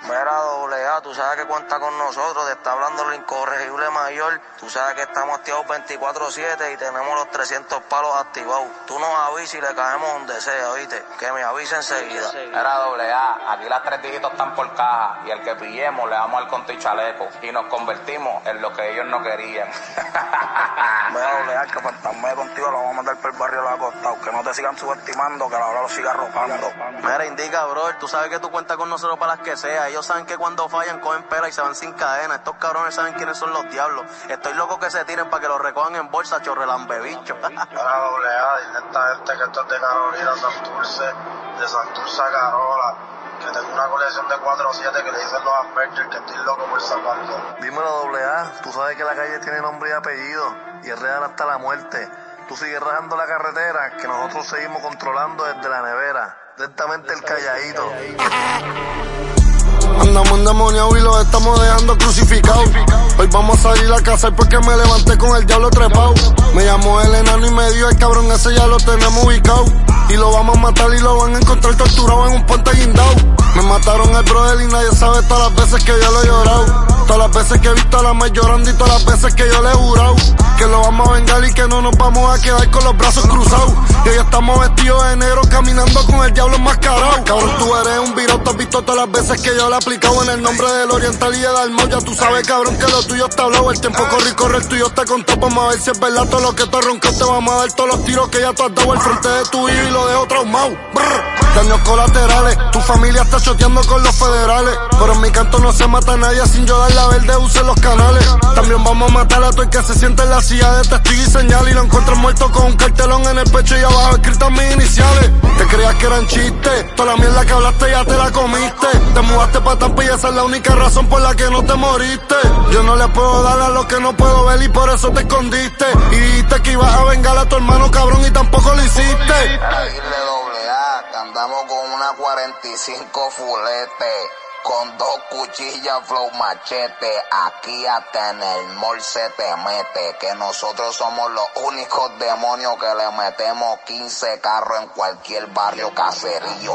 Mira, doble A, tú sabes que cuenta con nosotros, te está hablando el incorregible mayor. Tú sabes que estamos activados 24/7 y tenemos los 300 palos activados. Tú nos avisas y le caemos donde sea, ¿viste? Que me avise enseguida. Mira, doble A, aquí las 3 dígitos están por caja y el que pillemos le damos al conto y chaleco y nos convertimos en lo que ellos no querían. Mira, doble A, que fantasme contigo lo vamos a mandar por el barrio de la costa, que no te sigan subestimando, que la hora lo siga arropando. Mira, indica, bro, tú sabes que tú cuentas con nosotros para las que sea. Ellos saben que cuando fallan cogen pela y se van sin cadena. Estos cabrones saben quiénes son los diablos. Estoy loco que se tiren para que los recojan en bolsa, chorrelambebicho. Mira, doble A, dile a esta gente que esto es de Carolina, Santurce, de Santurce a Carola, que tengo una colección de 4-7 que le dicen los Avengers, que estoy loco por sacarlo. Dímelo, doble A, tú sabes que la calle tiene nombre y apellido y es real hasta la muerte. Tú sigues rajando la carretera que nosotros seguimos controlando desde la nevera. Directamente el calladito. Andamos endemoniados y los estamos dejando crucificados. Hoy vamos a salir a cazar porque me levanté con el diablo trepado. Me llamó el enano y me dijo el cabrón ese ya lo tenemos ubicado. Y lo vamos a matar y lo van a encontrar torturado en un puente guindado. Me mataron el brother y nadie sabe todas las veces que yo lo he llorado. Todas las veces que he visto a la mes llorando y todas las veces que yo le he jurado que lo vamos a vengar y que no nos vamos a quedar con los brazos cruzados. Y hoy estamos vestidos de negro caminando con el diablo enmascarado. Cabrón, tú eres un virado, tú has visto todas las veces que yo le he aplicado en el nombre del Oriental y de Dalmau. Ya tú sabes, cabrón, que lo tuyo está hablado. El tiempo corre y corre, el tuyo está contado. Vamos a ver si es verdad todo lo que tú has roncado. Te vamos a dar todos los tiros que ya tú has dado al frente de tu hijo y lo dejo traumado. Daños colaterales, tu familia está choteando con los federales. Pero en mi canto no se mata a nadie sin yo dar la verde, use los canales. También vamos a matar a todo el que se siente en la silla de testigo y señal. Y lo encuentran muerto con un cartelón en el pecho y abajo escritas mis iniciales. Te creías que eran chistes, toda la mierda que hablaste ya te la comiste. Te mudaste pa' Tampa y esa es la única razón por la que no te moriste. Yo no le puedo dar a lo que no puedo ver y por eso te escondiste. Y dijiste que ibas a vengar a tu hermano, cabrón, y tampoco lo hiciste. Dile doble A, que andamos con una 45 fulete, con 2 cuchillas flow machete, aquí hasta en el mall se te mete, que nosotros somos los únicos demonios que le metemos 15 carros en cualquier barrio caserío.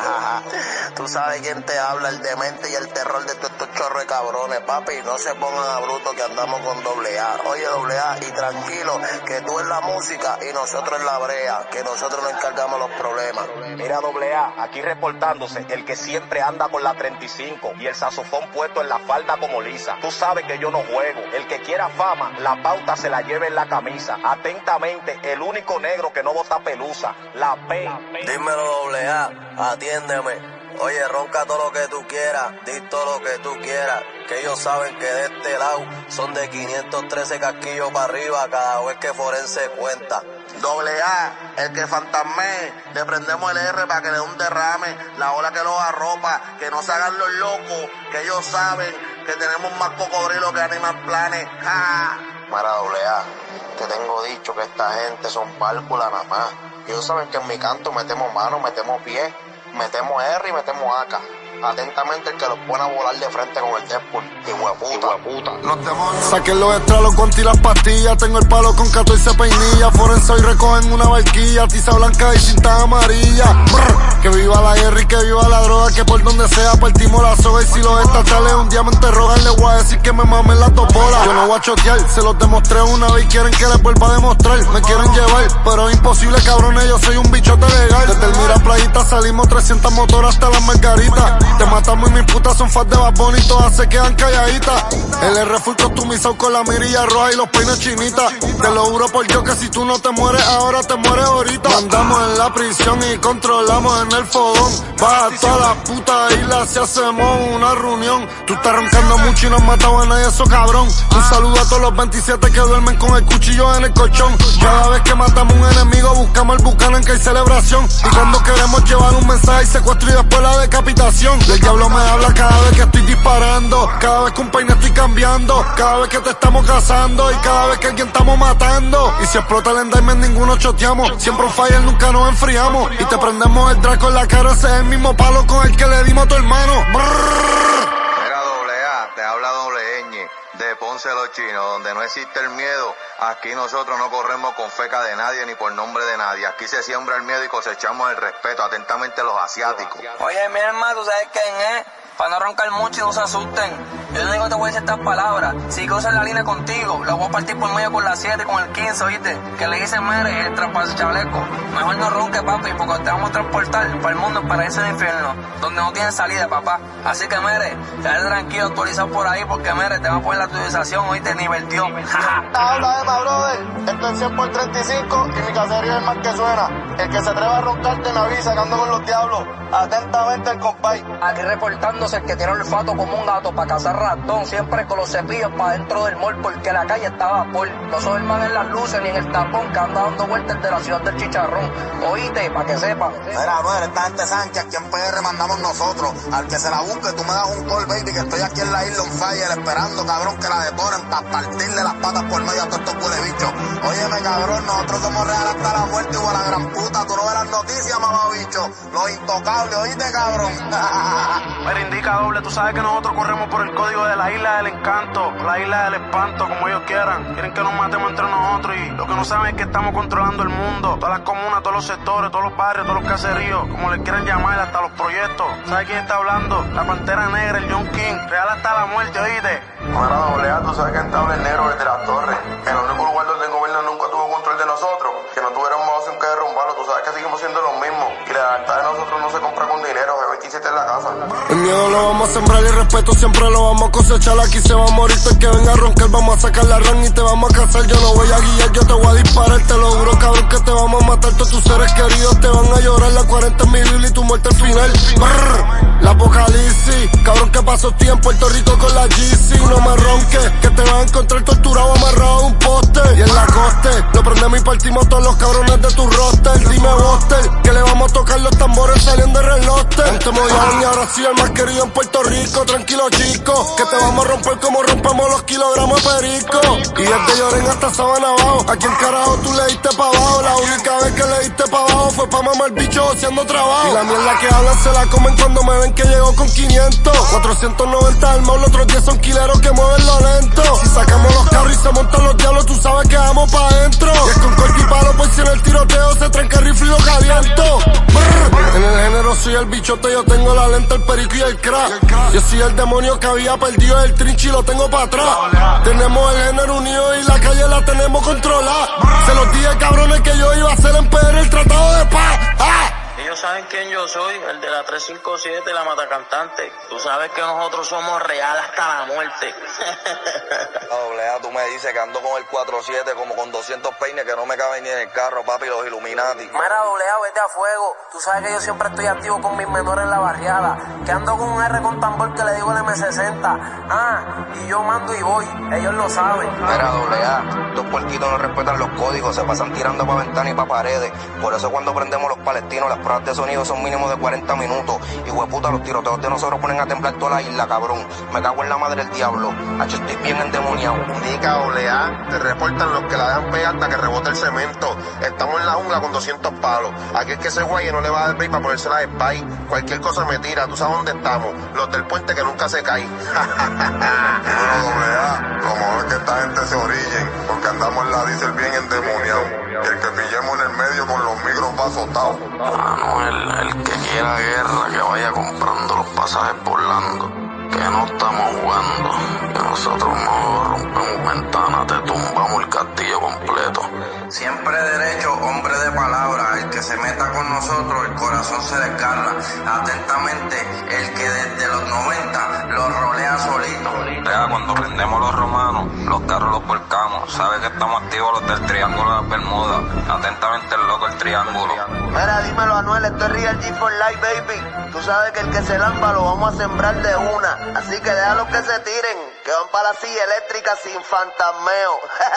Tú sabes quién te habla, el demente y el terror de todos estos chorros de cabrones, papi. No se pongan a bruto que andamos con doble A. Oye, doble A, y tranquilo, que tú en la música y nosotros en la brea, que nosotros nos encargamos los problemas. Mira, doble A, aquí reportándose el que siempre anda con la 35 y el saxofón puesto en la falda como lisa. Tú sabes que yo no juego. El que quiera fama, la pauta se la lleve en la camisa. Atentamente, el único negro que no bota pelusa, la P. Dímelo, doble A, atiéndeme. Oye, ronca todo lo que tú quieras, di todo lo que tú quieras, que ellos saben que de este lado son de 513 casquillos para arriba cada vez que Forense cuenta. Doble A, el que fantasme, le prendemos el R para que le dé un derrame, la ola que los arropa, que no se hagan los locos, que ellos saben que tenemos más cocodrilo que Animal Planet. ¡Ja! Mira, doble A, te tengo dicho que esta gente son pálculas nada más. Ellos saben que en mi canto metemos mano, metemos pie, metemos R y metemos AK. Atentamente el que los pone a volar de frente con el Deadpool. Hijueputa. Los demonios. Saquen los extras, los guantes y las pastillas. Tengo el palo con 14 peinillas. Forense y recogen una barquilla. Tiza blanca y cinta amarilla. Que viva la guerra y que viva la droga. Que por donde sea partimos la soga. Y si los estatales un diamante roja, les voy a decir que me mamen la topola. Yo no voy a chotear, se los demostré una vez y quieren que les vuelva a demostrar. Me quieren llevar, pero es imposible, cabrones. Yo soy un bichote legal. Desde el Mira Playita salimos 300 motoras hasta las margaritas. Te matamos y mis putas son fans de Bad Bunny, todas se quedan calladitas. El R full customizado con la mirilla roja y los peines chinitas. Te lo juro por Dios que si tú no te mueres ahora, te mueres ahorita. Mandamos en la prisión y controlamos en el fogón. Baja toda la puta isla si hacemos una reunión. Tú estás roncando mucho y no has matado a nadie, eso cabrón. Un saludo a todos los 27 que duermen con el cuchillo en el colchón. Cada vez que matamos un enemigo buscamos el Buchanan que hay celebración. Y cuando queremos llevar un mensaje y secuestro y después la decapitación. El diablo me habla cada vez que estoy disparando, cada vez que un peine estoy cambiando, cada vez que te estamos cazando y cada vez que alguien estamos matando. Y si explota el enderman ninguno choteamos, siempre un fire nunca nos enfriamos. Y te prendemos el draco en la cara, ese es el mismo palo con el que le dimos a tu hermano. Mira, doble A, te habla doble ñ, de Ponce los Chinos, donde no existe el miedo. Aquí nosotros no corremos con feca de nadie ni por nombre de nadie. Aquí se siembra el miedo y cosechamos el respeto. Atentamente los asiáticos. Oye, mi hermano, ¿tú sabes quién es? para no roncar mucho y no se asusten. Yo lo único que te voy a decir estas palabras. Si cruzo la línea contigo, lo voy a partir por medio con la 7 y con el 15, ¿oíste? Que le dicen, mere, el traspaso chaleco. Mejor no ronque, papi, porque te vamos a transportar para el mundo, para ese infierno, donde no tiene salida, papá. Así que, mere, quédate tranquilo, actualizado por ahí, porque, mere, te va a poner la actualización, ¿oíste? Nivel Dios. Habla, Emma, brother. Esto es 100 por 35 y mi caserío es más que suena. El que se atreva a roncarte me avisa, que ando con los diablos. Atentamente el compay. Aquí reportándose el que tiene el olfato como un gato para cazar ratón, siempre con los cepillos para dentro del mall, porque la calle estaba por. No se duerman en las luces ni en el tapón que anda dando vueltas de la ciudad del chicharrón. Oíste, para que sepan. Mira, brother, esta gente sabe que aquí en PR mandamos nosotros. Al que se la busque, tú me das un call, baby, que estoy aquí en la isla on fire esperando, cabrón, que la detonen para partirle las patas por medio a todos estos huele bichos. Óyeme, cabrón, nosotros somos real hasta la muerte, igual a la gran puta. Tú no ves las noticias, mamá bicho. Los intocables, oíste, cabrón. Mira, indica doble, tú sabes que nosotros corremos por el código de la isla del encanto, la isla del espanto, como ellos quieran. Quieren que nos matemos entre nosotros y lo que no saben es que estamos controlando el mundo. Todas las comunas, todos los sectores, todos los barrios, todos los caseríos, como les quieran llamar, hasta los proyectos. ¿Sabes quién está hablando? La Pantera Negra, el John King, real hasta la muerte, oíste. Mira, doble A, tú sabes que está el negro desde las torres. El único lugar donde el gobierno nunca tuvo control de nosotros, que no tuviéramos opción que derrumbarlo. Tú sabes que seguimos siendo los mismos. Y la lealtad de nosotros no se compra con dinero, G27 en la casa. El miedo lo vamos a sembrar y el respeto siempre lo vamos a cosechar. Aquí se va a morir todo el que venga a roncar, vamos a sacar la ran y te vamos a casar. Yo no voy a guiar, yo te voy a disparar, te lo juro, cabrón, que te vamos a matar. Todos tus seres queridos te van a llorar, la 40 es mi Biblia y tu muerte al final. Brr, la apocalipsis, cabrón, que pasó tiempo en Puerto Rico con la GC. No me ronques, que te vas a encontrar torturado amarrado a un poste. Y en la coste, lo prendemos y partimos todos los cabrones de tu roster. Dime Buster, que le vamos a tocar los tambores saliendo de relote. Antes Moyán y ahora sí el más querido en Puerto Rico. Tranquilo chico, que te vamos a romper como rompemos los kilogramos de perico. Y desde Lloren hasta Sabana abajo, ¿a quién carajo tú le diste pa' abajo? La única vez que le diste pa' abajo fue pa' mamar bicho haciendo trabajo. Y la mierda que hablan se la comen cuando me ven que llego con 500. 490 armados, los otros 10 son quileros que mueven lo lento. Si sacamos los carros y se montan los diablos, tú sabes que vamos pa' adentro. Y es con corte y palo, pues si en el tiroteo se tranca el rifle y lo caliento. Brr. En el género soy el bichote, yo tengo la lenta, el perico y el crack. Yo soy el demonio que había perdido el trinchi y lo tengo para atrás. Tenemos el género unido y la calle la tenemos controlada. Se los dije, cabrones, que yo iba a hacer en PR el tratado de paz. ¡Ah! Ellos saben quién yo soy, el de la 357, la matacantante. Tú sabes que nosotros somos real hasta la muerte. Doble A, tú me dices que ando con el 47 como con 200 peines que no me caben ni en el carro, papi, los Illuminati. Mira, doble A, vete a fuego. Tú sabes que yo siempre estoy activo con mis menores en la barriada. Que ando con un R con tambor que le digo el M60. Y yo mando y voy. Ellos lo saben. Mira, doble A, los puerquitos no respetan los códigos, se pasan tirando para ventanas y para paredes. Por eso cuando prendemos los palestinos, las pruebas de sonido son mínimo de 40 minutos. Y hueputa, los tiroteos de nosotros ponen a temblar toda la isla, cabrón. Me cago en la madre del diablo. Hacho, estoy bien endemoniado. Indica doble A, te reportan los que la dejan pegar hasta que rebote el cemento. Estamos en la jungla con 200 palos. Aquí es que ese güey no le va a dar break para ponérsela de spy. Cualquier cosa me tira, tú sabes dónde estamos. Los del puente que nunca se caen. Bueno, doble A, lo mejor es que esta gente se orillen, porque andamos en la diesel bien endemoniado. Y el que pillemos en el medio con los micros va azotado. El que quiera guerra, que vaya comprando los pasajes por Lando. Que no estamos jugando, que nosotros no rompemos ventanas, te tumbamos el castillo completo. Siempre derecho, hombre de palabra, el que se meta con nosotros, el corazón se desgarra. Atentamente, el que desde los 90 lo rolea solito. Cuando prendemos los romanos, los carros los volcamos. Sabe que estamos activos los del Triángulo de las Bermudas. Atentamente el loco el Triángulo. Mira, dímelo, Anuel, esto es Real G for Life, baby. Tú sabes que el que se lamba lo vamos a sembrar de una. Así que déjalos que se tiren, que van para la silla eléctrica sin fantasmeo.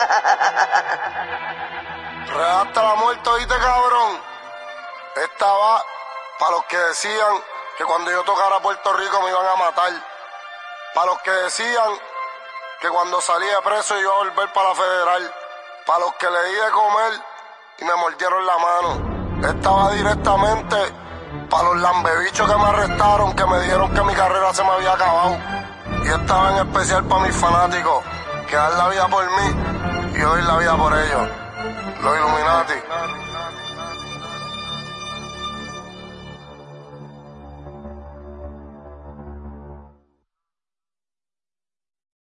Real hasta la muerte, ¿oíste, cabrón? Esta va para los que decían que cuando yo tocara Puerto Rico me iban a matar. Para los que decían que cuando salía preso iba a volver para la federal. Para los que le di de comer y me mordieron la mano. Esta va directamente para los lambebichos que me arrestaron, que me dijeron que mi carrera se me había acabado. Y esta va en especial para mis fanáticos, que dan la vida por mí y yo doy la vida por ellos. Los Illuminati.